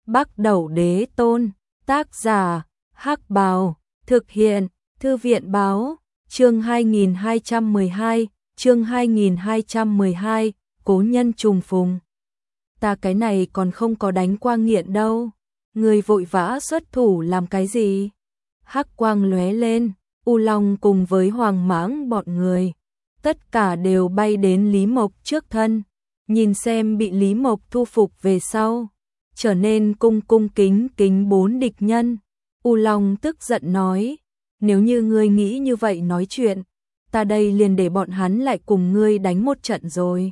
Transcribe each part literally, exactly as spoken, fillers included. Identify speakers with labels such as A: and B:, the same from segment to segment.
A: Bắc Đẩu Đế Tôn, tác giả, Hắc Bào, thực hiện, Thư viện Báo, chương hai nghìn hai trăm mười hai, chương hai nghìn hai trăm mười hai, cố nhân trùng phùng. Ta cái này còn không có đánh qua nghiện đâu, người vội vã xuất thủ làm cái gì? Hắc quang lóe lên, U Long cùng với Hoàng Mãng bọn người, tất cả đều bay đến Lý Mộc trước thân, nhìn xem bị Lý Mộc thu phục về sau, trở nên cung cung kính kính bốn địch nhân. U Long tức giận nói, nếu như ngươi nghĩ như vậy nói chuyện, ta đây liền để bọn hắn lại cùng ngươi đánh một trận rồi.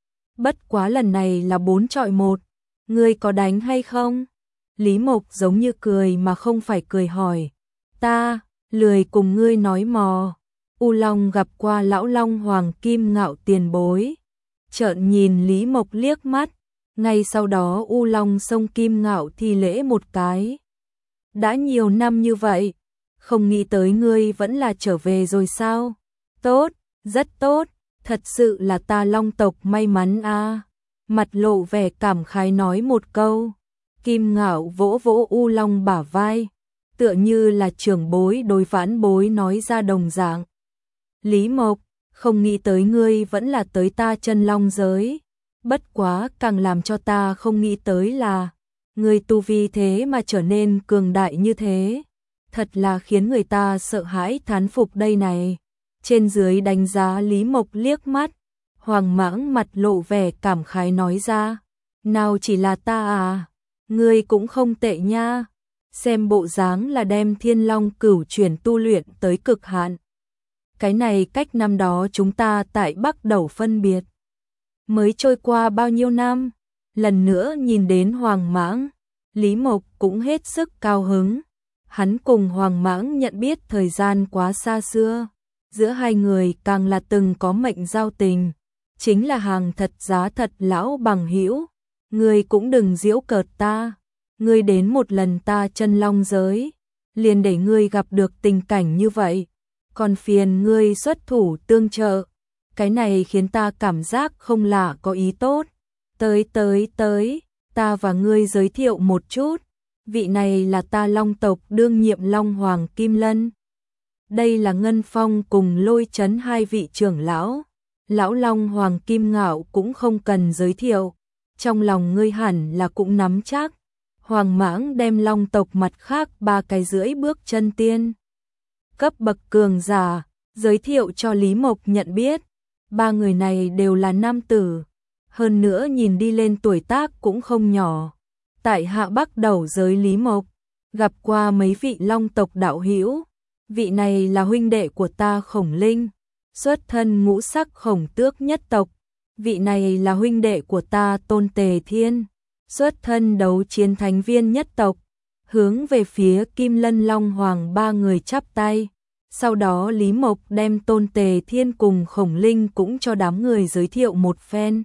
A: Bất quá lần này là bốn chọi một, ngươi có đánh hay không? Lý Mộc giống như cười mà không phải cười hỏi, ta, lười cùng ngươi nói mò. U Long gặp qua lão Long Hoàng Kim Ngạo tiền bối, trợn nhìn Lý Mộc liếc mắt, ngay sau đó U Long xông Kim Ngạo thi lễ một cái. Đã nhiều năm như vậy, không nghĩ tới ngươi vẫn là trở về rồi sao? Tốt, rất tốt, thật sự là ta Long tộc may mắn a. À. Mặt lộ vẻ cảm khái nói một câu, Kim Ngạo vỗ vỗ U Long bả vai, tựa như là trưởng bối đối vãn bối nói ra đồng dạng. Lý Mộc, không nghĩ tới ngươi vẫn là tới ta chân long giới, bất quá càng làm cho ta không nghĩ tới là ngươi tu vi thế mà trở nên cường đại như thế, thật là khiến người ta sợ hãi thán phục đây này. Trên dưới đánh giá Lý Mộc liếc mắt, Hoàng Mãng mặt lộ vẻ cảm khái nói ra, nào chỉ là ta à, ngươi cũng không tệ nha, xem bộ dáng là đem Thiên Long Cửu chuyển tu luyện tới cực hạn. Cái này cách năm đó chúng ta tại Bắc Đẩu phân biệt, mới trôi qua bao nhiêu năm, lần nữa nhìn đến Hoàng Mãng, Lý Mộc cũng hết sức cao hứng. Hắn cùng Hoàng Mãng nhận biết thời gian quá xa xưa, giữa hai người càng là từng có mệnh giao tình, chính là hàng thật giá thật lão bằng hữu. Ngươi cũng đừng giễu cợt ta, ngươi đến một lần ta chân long giới, liền để ngươi gặp được tình cảnh như vậy, còn phiền ngươi xuất thủ tương trợ, cái này khiến ta cảm giác không lạ có ý tốt. Tới tới tới, ta và ngươi giới thiệu một chút, vị này là ta Long tộc đương nhiệm Long Hoàng Kim Lân. Đây là Ngân Phong cùng Lôi Chấn hai vị trưởng lão, lão Long Hoàng Kim Ngạo cũng không cần giới thiệu, trong lòng ngươi hẳn là cũng nắm chắc. Hoàng Mãng đem Long tộc mặt khác ba cái rưỡi bước chân tiên cấp bậc cường giả giới thiệu cho Lý Mộc nhận biết, ba người này đều là nam tử, hơn nữa nhìn đi lên tuổi tác cũng không nhỏ. Tại hạ Bắc Đẩu giới Lý Mộc, gặp qua mấy vị Long tộc đạo hữu, vị này là huynh đệ của ta Khổng Linh, xuất thân ngũ sắc khổng tước nhất tộc, vị này là huynh đệ của ta Tôn Tề Thiên, xuất thân đấu chiến thánh viên nhất tộc. Hướng về phía Kim Lân Long Hoàng ba người chắp tay, sau đó Lý Mộc đem Tôn Tề Thiên cùng Khổng Linh cũng cho đám người giới thiệu một phen.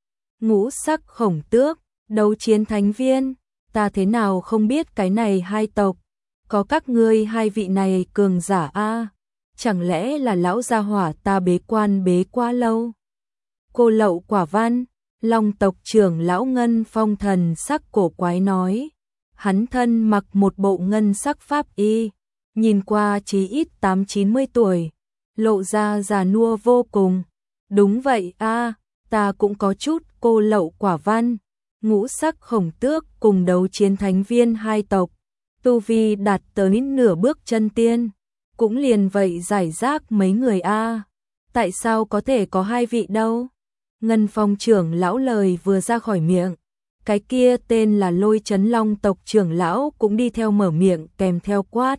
A: Ngũ sắc khổng tước, đấu chiến thánh viên, ta thế nào không biết cái này hai tộc, có các ngươi hai vị này cường giả a, chẳng lẽ là lão gia hỏa ta bế quan bế quá lâu. Cô Lậu Quả Văn, Long tộc trưởng lão Ngân Phong thần sắc cổ quái nói, hắn thân mặc một bộ ngân sắc pháp y, nhìn qua chí ít tám chín mươi tuổi, lộ ra già nua vô cùng. Đúng vậy a, ta cũng có chút. Cô Lậu Quả Văn, ngũ sắc khổng tước cùng đấu chiến thánh viên hai tộc, tu vi đạt tới nửa bước chân tiên, cũng liền vậy giải rác mấy người a, tại sao có thể có hai vị đâu? Ngân Phong trưởng lão lời vừa ra khỏi miệng, cái kia tên là Lôi Chấn Long tộc trưởng lão cũng đi theo mở miệng kèm theo quát.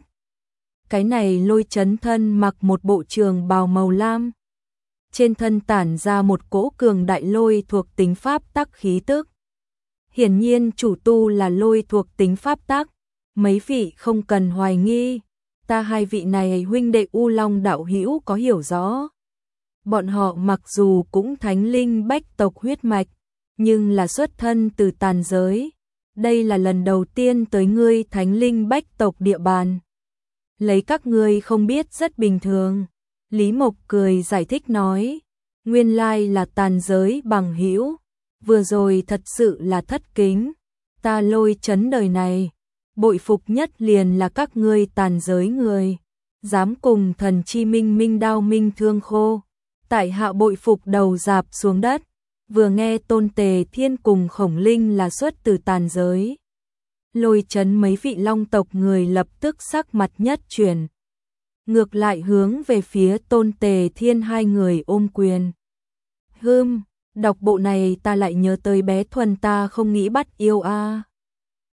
A: Cái này Lôi Chấn thân mặc một bộ trường bào màu lam, trên thân tản ra một cỗ cường đại lôi thuộc tính pháp tắc khí tức. Hiển nhiên chủ tu là lôi thuộc tính pháp tắc, mấy vị không cần hoài nghi, ta hai vị này huynh đệ U Long đạo hữu có hiểu rõ. Bọn họ mặc dù cũng thánh linh bách tộc huyết mạch, nhưng là xuất thân từ tàn giới, đây là lần đầu tiên tới ngươi thánh linh bách tộc địa bàn. Lấy các ngươi không biết rất bình thường. Lý Mộc cười giải thích nói, nguyên lai là tàn giới bằng hữu, vừa rồi thật sự là thất kính, Ta Lôi Chấn đời này, bội phục nhất liền là các ngươi tàn giới người, dám cùng thần chi minh minh đao minh thương khô. Tại hạ bội phục đầu dạp xuống đất, vừa nghe Tôn Tề Thiên cùng Khổng Linh là xuất từ tàn giới. Lôi Chấn mấy vị long tộc người lập tức sắc mặt nhất chuyển. Ngược lại hướng về phía Tôn Tề Thiên hai người ôm quyền. Hưm, đọc bộ này ta lại nhớ tới bé Thuần ta không nghĩ bắt yêu a.